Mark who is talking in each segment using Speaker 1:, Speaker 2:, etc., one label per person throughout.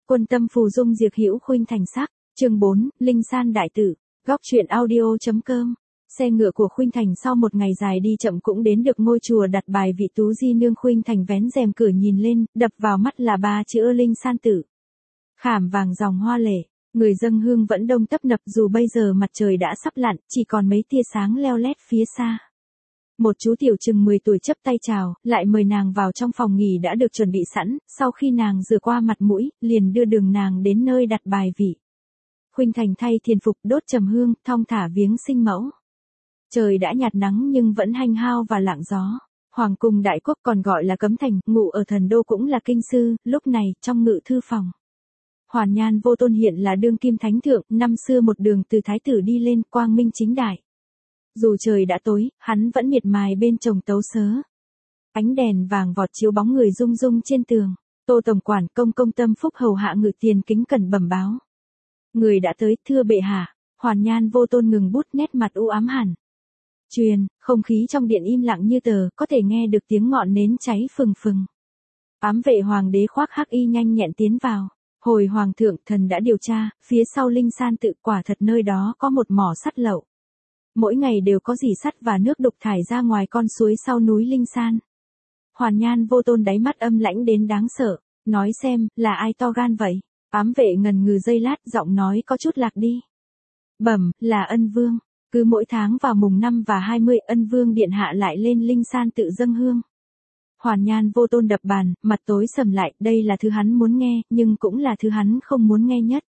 Speaker 1: Quân tâm phù dung diệt hữu khuynh thành sắc, chương 4, Linh San đại tử, góc truyện audio.com. Xe ngựa của Khuynh Thành sau một ngày dài đi chậm cũng đến được ngôi chùa đặt bài vị tú di nương. Khuynh Thành vén rèm cửa nhìn lên, đập vào mắt là 3 chữ Linh San tử. Khảm vàng dòng hoa lệ, người dâng hương vẫn đông tấp nập dù bây giờ mặt trời đã sắp lặn, chỉ còn mấy tia sáng leo lét phía xa. Một chú tiểu chừng 10 tuổi chấp tay chào, lại mời nàng vào trong phòng nghỉ đã được chuẩn bị sẵn, sau khi nàng rửa qua mặt mũi, liền đưa đường nàng đến nơi đặt bài vị. Khuynh Thành thay thiền phục đốt trầm hương, thong thả viếng sinh mẫu. Trời đã nhạt nắng nhưng vẫn hanh hao và lặng gió. Hoàng cung đại quốc còn gọi là Cấm Thành, ngụ ở thần đô cũng là kinh sư, lúc này trong ngự thư phòng. Hoàn Nhan Vô Tôn hiện là đương kim thánh thượng, năm xưa một đường từ thái tử đi lên, quang minh chính đại. Dù trời đã tối, hắn vẫn miệt mài bên chồng tấu sớ. Ánh đèn vàng vọt chiếu bóng người rung rung trên tường. Tô tổng quản công công tâm phúc hầu hạ ngự tiền kính cẩn bẩm báo. Người đã tới, thưa bệ hạ. Hoàn Nhan Vô Tôn ngừng bút, nét mặt u ám hẳn. Truyền, không khí trong điện im lặng như tờ, có thể nghe được tiếng ngọn nến cháy phừng phừng. Ám vệ hoàng đế khoác hắc y nhanh nhẹn tiến vào. Hồi hoàng thượng, thần đã điều tra, phía sau Linh San tự quả thật nơi đó có một mỏ sắt lậu. Mỗi ngày đều có dỉ sắt và nước đục thải ra ngoài con suối sau núi Linh San. Hoàn Nhan Vô Tôn đáy mắt âm lãnh đến đáng sợ, nói xem, là ai to gan vậy? Ám vệ ngần ngừ giây lát, giọng nói có chút lạc đi. Bẩm, là Ân Vương. Cứ mỗi tháng vào mùng 5 và 20, Ân Vương điện hạ lại lên Linh San tự dâng hương. Hoàn Nhan Vô Tôn đập bàn, mặt tối sầm lại, đây là thứ hắn muốn nghe, nhưng cũng là thứ hắn không muốn nghe nhất.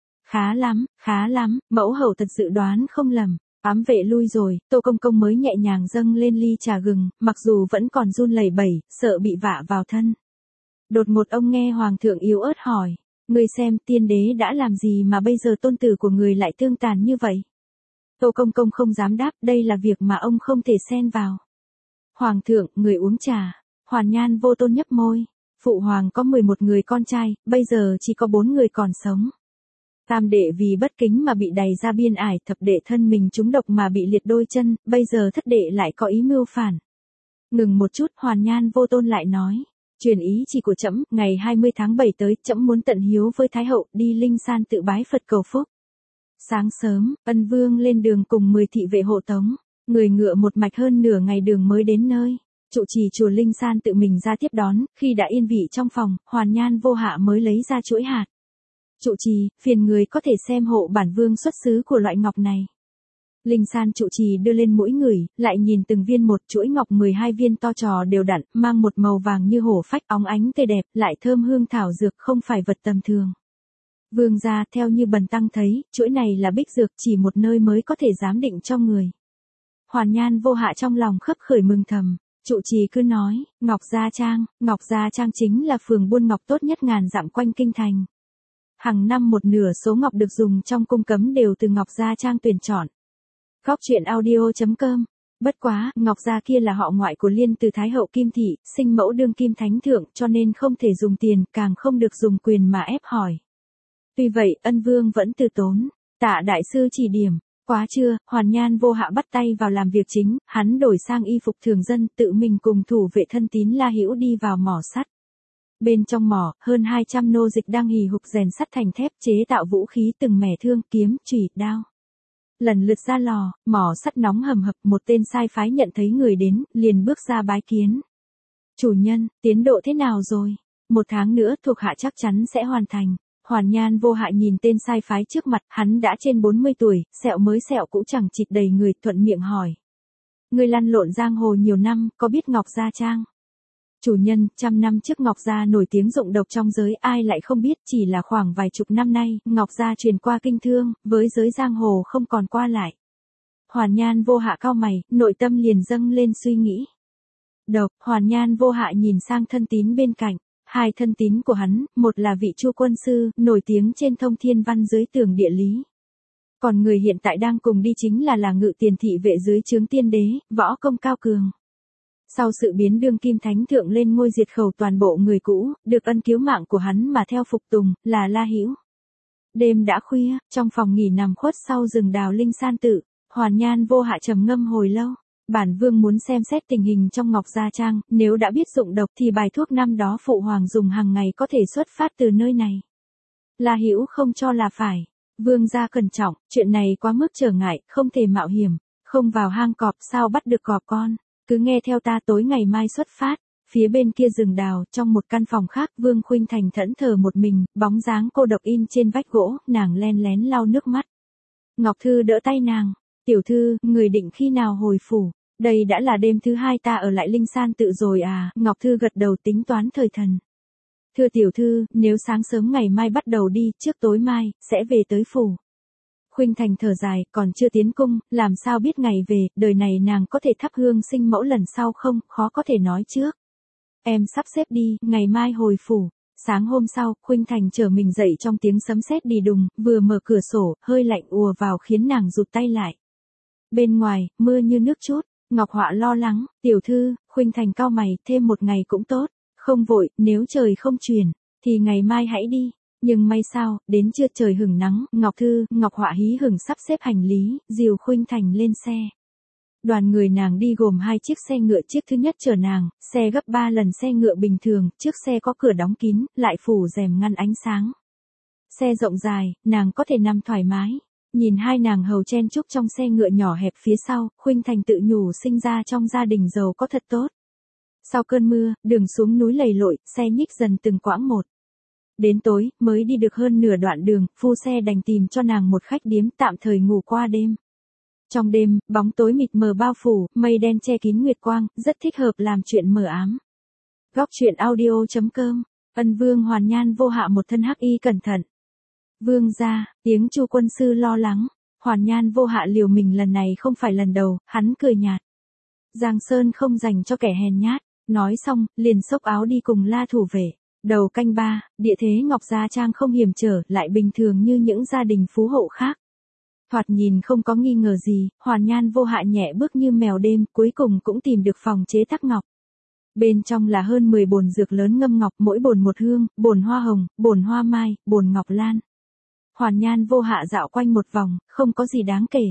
Speaker 1: Khá lắm, mẫu hậu thật sự đoán không lầm. Ám vệ lui rồi, Tô công công mới nhẹ nhàng dâng lên ly trà gừng, mặc dù vẫn còn run lẩy bẩy, sợ bị vạ vào thân. Đột một ông nghe hoàng thượng yếu ớt hỏi, người xem tiên đế đã làm gì mà bây giờ tôn tử của người lại tương tàn như vậy? Tô công công không dám đáp, đây là việc mà ông không thể xen vào. Hoàng thượng, người uống trà. Hoàn Nhan Vô Tôn nhấp môi. Phụ hoàng có 11 người con trai, bây giờ chỉ có 4 người còn sống. Tam đệ vì bất kính mà bị đày ra biên ải, thập đệ thân mình trúng độc mà bị liệt đôi chân, bây giờ thất đệ lại có ý mưu phản. Ngừng một chút, Hoàn Nhan Vô Tôn lại nói. Truyền ý chỉ của trẫm, ngày 20 tháng 7 tới, trẫm muốn tận hiếu với Thái hậu, đi Linh San tự bái Phật cầu phúc. Sáng sớm, Ân Vương lên đường cùng 10 thị vệ hộ tống, người ngựa một mạch hơn nửa ngày đường mới đến nơi. Trụ trì chùa Linh San tự mình ra tiếp đón, khi đã yên vị trong phòng, Hoàn Nhan Vô Hạ mới lấy ra chuỗi hạt. Trụ trì, phiền người có thể xem hộ bản vương xuất xứ của loại ngọc này. Linh San trụ trì đưa lên mỗi người, lại nhìn từng viên một, chuỗi ngọc 12 viên to trò đều đặn, mang một màu vàng như hổ phách, óng ánh tươi đẹp, lại thơm hương thảo dược, không phải vật tầm thường. Vương gia, theo như bần tăng thấy, chuỗi này là bích dược, chỉ một nơi mới có thể giám định cho người. Hoàn Nhan Vô Hạ trong lòng khấp khởi mừng thầm. Trụ trì cứ nói, Ngọc Gia Trang chính là phường buôn ngọc tốt nhất ngàn dặm quanh kinh thành. Hàng năm một nửa số ngọc được dùng trong cung cấm đều từ Ngọc Gia Trang tuyển chọn. Góc truyện audio.com. Bất quá, Ngọc Gia kia là họ ngoại của Liên từ Thái hậu Kim Thị, sinh mẫu đương kim thánh thượng, cho nên không thể dùng tiền, càng không được dùng quyền mà ép hỏi. Tuy vậy, Ân Vương vẫn từ tốn. Tạ đại sư chỉ điểm. Quá trưa, Hoàn Nhan Vô Hạ bắt tay vào làm việc chính, hắn đổi sang y phục thường dân, tự mình cùng thủ vệ thân tín La Hữu đi vào mỏ sắt. Bên trong mỏ, hơn 200 nô dịch đang hì hục rèn sắt thành thép, chế tạo vũ khí từng mẻ thương, kiếm, chùy, đao. Lần lượt ra lò, mỏ sắt nóng hầm hập, một tên sai phái nhận thấy người đến, liền bước ra bái kiến. Chủ nhân, tiến độ thế nào rồi? 1 tháng nữa thuộc hạ chắc chắn sẽ hoàn thành. Hoàn Nhan Vô Hạ nhìn tên sai phái trước mặt, hắn đã trên 40 tuổi, sẹo mới sẹo cũ chẳng chịt đầy người, thuận miệng hỏi. Người lăn lộn giang hồ nhiều năm, có biết Ngọc Gia Trang? Chủ nhân, 100 năm trước Ngọc Gia nổi tiếng dụng độc trong giới, ai lại không biết, chỉ là khoảng vài chục năm nay, Ngọc Gia truyền qua kinh thương, với giới giang hồ không còn qua lại. Hoàn Nhan Vô Hạ cau mày, nội tâm liền dâng lên suy nghĩ. Độc, Hoàn Nhan Vô Hạ nhìn sang thân tín bên cạnh. 2 thân tín của hắn, một là vị Chu quân sư, nổi tiếng trên thông thiên văn dưới tường địa lý. Còn người hiện tại đang cùng đi chính là ngự tiền thị vệ dưới trướng tiên đế, võ công cao cường. Sau sự biến đương kim thánh thượng lên ngôi diệt khẩu toàn bộ người cũ, được ân cứu mạng của hắn mà theo phục tùng, là La Hữu. Đêm đã khuya, trong phòng nghỉ nằm khuất sau rừng đào Linh San tự, Hoàn Nhan Vô Hạ trầm ngâm hồi lâu. Bản vương muốn xem xét tình hình trong Ngọc Gia Trang, nếu đã biết dụng độc thì bài thuốc năm đó phụ hoàng dùng hàng ngày có thể xuất phát từ nơi này. La Hữu không cho là phải. Vương gia cẩn trọng, chuyện này quá mức trở ngại, không thể mạo hiểm, không vào hang cọp sao bắt được cọp con, cứ nghe theo ta tối ngày mai xuất phát. Phía bên kia rừng đào, trong một căn phòng khác, Vương Khuynh Thành thẫn thờ một mình, bóng dáng cô độc in trên vách gỗ, nàng len lén lau nước mắt. Ngọc Thư đỡ tay nàng, tiểu thư, người định khi nào hồi phủ, đây đã là đêm thứ 2 ta ở lại Linh San tự rồi à, Ngọc Thư gật đầu tính toán thời thần. Thưa tiểu thư, nếu sáng sớm ngày mai bắt đầu đi, trước tối mai, sẽ về tới phủ. Khuynh Thành thở dài, còn chưa tiến cung, làm sao biết ngày về, đời này nàng có thể thắp hương sinh mẫu lần sau không, khó có thể nói trước. Em sắp xếp đi, ngày mai hồi phủ. Sáng hôm sau, Khuynh Thành trở mình dậy trong tiếng sấm sét đi đùng, vừa mở cửa sổ, hơi lạnh ùa vào khiến nàng rụt tay lại. Bên ngoài, mưa như nước trút, Ngọc Họa lo lắng, tiểu thư, Khuynh Thành cau mày, thêm một ngày cũng tốt, không vội, nếu trời không chuyển, thì ngày mai hãy đi. Nhưng may sao, đến trưa trời hửng nắng, Ngọc Họa hí hửng sắp xếp hành lý, dìu Khuynh Thành lên xe. Đoàn người nàng đi gồm 2 chiếc xe ngựa, chiếc thứ nhất chở nàng, xe gấp 3 lần xe ngựa bình thường, trước xe có cửa đóng kín, lại phủ rèm ngăn ánh sáng. Xe rộng dài, nàng có thể nằm thoải mái. Nhìn hai nàng hầu chen chúc trong xe ngựa nhỏ hẹp phía sau, Khuynh Thành tự nhủ sinh ra trong gia đình giàu có thật tốt. Sau cơn mưa, đường xuống núi lầy lội, xe nhích dần từng quãng một. Đến tối, mới đi được hơn nửa đoạn đường, phu xe đành tìm cho nàng một khách điếm tạm thời ngủ qua đêm. Trong đêm, bóng tối mịt mờ bao phủ, mây đen che kín nguyệt quang, rất thích hợp làm chuyện mờ ám. Góc truyện audio.com, Ân Vương Hoàn Nhan Vô Hạ một thân hắc y cẩn thận. Vương gia, tiếng Chu quân sư lo lắng, Hoàn Nhan Vô Hạ liều mình lần này không phải lần đầu, hắn cười nhạt. Giang Sơn không dành cho kẻ hèn nhát, nói xong, liền xốc áo đi cùng La Thủ Vệ. Đầu canh 3, địa thế Ngọc Gia Trang không hiểm trở, lại bình thường như những gia đình phú hộ khác. Thoạt nhìn không có nghi ngờ gì, Hoàn Nhan Vô Hạ nhẹ bước như mèo đêm, cuối cùng cũng tìm được phòng chế tác ngọc. Bên trong là hơn 10 bồn dược lớn ngâm ngọc, mỗi bồn một hương, bồn hoa hồng, bồn hoa mai, bồn ngọc lan. Hoàn Nhan Vô Hạ dạo quanh một vòng, không có gì đáng kể.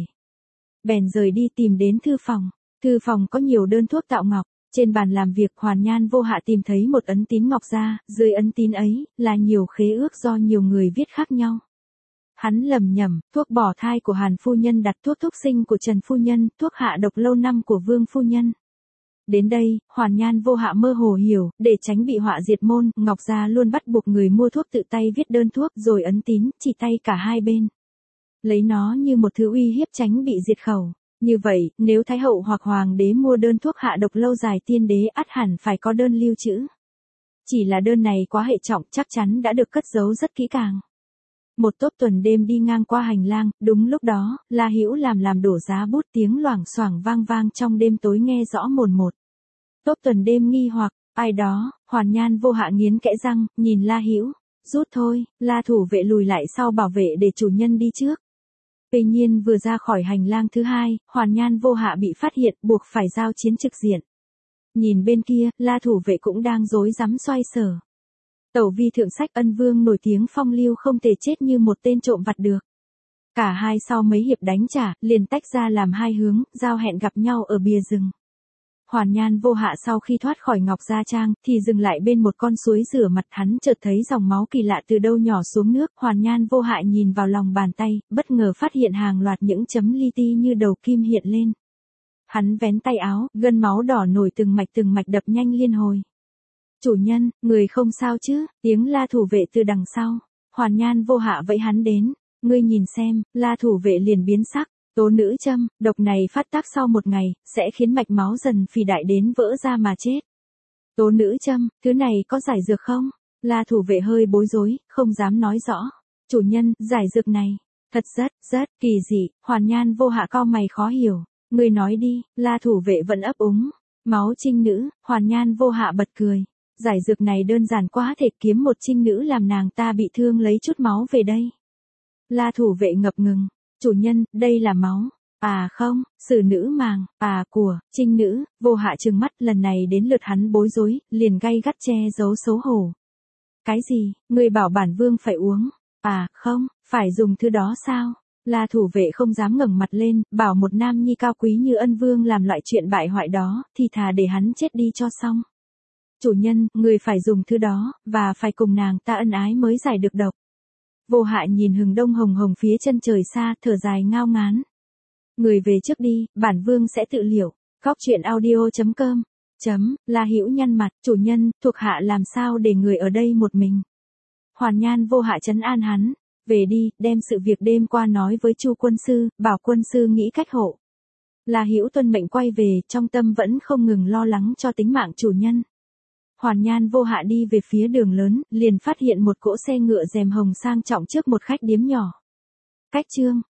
Speaker 1: Bèn rời đi tìm đến thư phòng. Thư phòng có nhiều đơn thuốc tạo ngọc. Trên bàn làm việc, Hoàn Nhan Vô Hạ tìm thấy một ấn tín ngọc gia, dưới ấn tín ấy, là nhiều khế ước do nhiều người viết khác nhau. Hắn lầm nhầm, thuốc bỏ thai của Hàn phu nhân đặt thuốc sinh của Trần phu nhân, thuốc hạ độc lâu năm của Vương phu nhân. Đến đây, Hoàn Nhan Vô Hạ mơ hồ hiểu, để tránh bị họa diệt môn, Ngọc Gia luôn bắt buộc người mua thuốc tự tay viết đơn thuốc rồi ấn tín, chỉ tay cả hai bên. Lấy nó như một thứ uy hiếp tránh bị diệt khẩu. Như vậy, nếu Thái hậu hoặc Hoàng đế mua đơn thuốc hạ độc lâu dài tiên đế ắt hẳn phải có đơn lưu trữ. Chỉ là đơn này quá hệ trọng, chắc chắn đã được cất giấu rất kỹ càng. Một tốp tuần đêm đi ngang qua hành lang, đúng lúc đó, La Hữu làm đổ giá bút, tiếng loảng xoảng vang vang trong đêm tối nghe rõ mồn một. Tốp tuần đêm nghi hoặc, ai đó, Hoàn Nhan Vô Hạ nghiến kẽ răng, nhìn La Hữu, rút thôi, La Thủ Vệ lùi lại sau bảo vệ để chủ nhân đi trước. Tuy nhiên vừa ra khỏi hành lang thứ 2, Hoàn Nhan Vô Hạ bị phát hiện, buộc phải giao chiến trực diện. Nhìn bên kia, La Thủ Vệ cũng đang rối rắm xoay sở. Tẩu vi thượng sách Ân Vương nổi tiếng phong lưu không thể chết như một tên trộm vặt được. Cả hai sau mấy hiệp đánh trả, liền tách ra làm hai hướng, giao hẹn gặp nhau ở bìa rừng. Hoàn Nhan Vô Hạ sau khi thoát khỏi Ngọc Gia Trang, thì dừng lại bên một con suối rửa mặt, hắn chợt thấy dòng máu kỳ lạ từ đâu nhỏ xuống nước. Hoàn Nhan Vô Hạ nhìn vào lòng bàn tay, bất ngờ phát hiện hàng loạt những chấm li ti như đầu kim hiện lên. Hắn vén tay áo, gân máu đỏ nổi từng mạch đập nhanh liên hồi. Chủ nhân, người không sao chứ, tiếng La Thủ Vệ từ đằng sau. Hoàn Nhan Vô Hạ vẫy hắn đến, ngươi nhìn xem, La Thủ Vệ liền biến sắc. Tố nữ châm, độc này phát tác sau một ngày, sẽ khiến mạch máu dần phì đại đến vỡ ra mà chết. Tố nữ châm, thứ này có giải dược không? La Thủ Vệ hơi bối rối, không dám nói rõ. Chủ nhân, giải dược này, thật rất kỳ dị. Hoàn Nhan Vô Hạ cau mày khó hiểu. Ngươi nói đi, La Thủ Vệ vẫn ấp úng. Máu trinh nữ, Hoàn Nhan Vô Hạ bật cười. Giải dược này đơn giản quá, thể kiếm một trinh nữ làm nàng ta bị thương lấy chút máu về đây. La Thủ Vệ ngập ngừng. Chủ nhân, đây là máu. À không, xử nữ màng, của, trinh nữ. Vô Hạ trừng mắt, lần này đến lượt hắn bối rối, liền gay gắt che giấu xấu hổ. Cái gì, ngươi bảo bản vương phải uống? À không, phải dùng thứ đó sao? La Thủ Vệ không dám ngẩng mặt lên, bảo một nam nhi cao quý như Ân Vương làm loại chuyện bại hoại đó, thì thà để hắn chết đi cho xong. Chủ nhân, người phải dùng thứ đó, và phải cùng nàng ta ân ái mới giải được độc. Vô Hạ nhìn hừng đông hồng hồng phía chân trời xa, thở dài ngao ngán. Người về trước đi, bản vương sẽ tự liệu. Góc truyện audio.com. La Hữu nhăn mặt, chủ nhân, thuộc hạ làm sao để người ở đây một mình. Hoàn Nhan Vô Hạ trấn an hắn, về đi, đem sự việc đêm qua nói với Chu quân sư, bảo quân sư nghĩ cách hộ. La Hữu tuân mệnh quay về, trong tâm vẫn không ngừng lo lắng cho tính mạng chủ nhân. Hoàn Nhan Vô Hạ đi về phía đường lớn, liền phát hiện một cỗ xe ngựa rèm hồng sang trọng trước một khách điếm nhỏ. Cách chương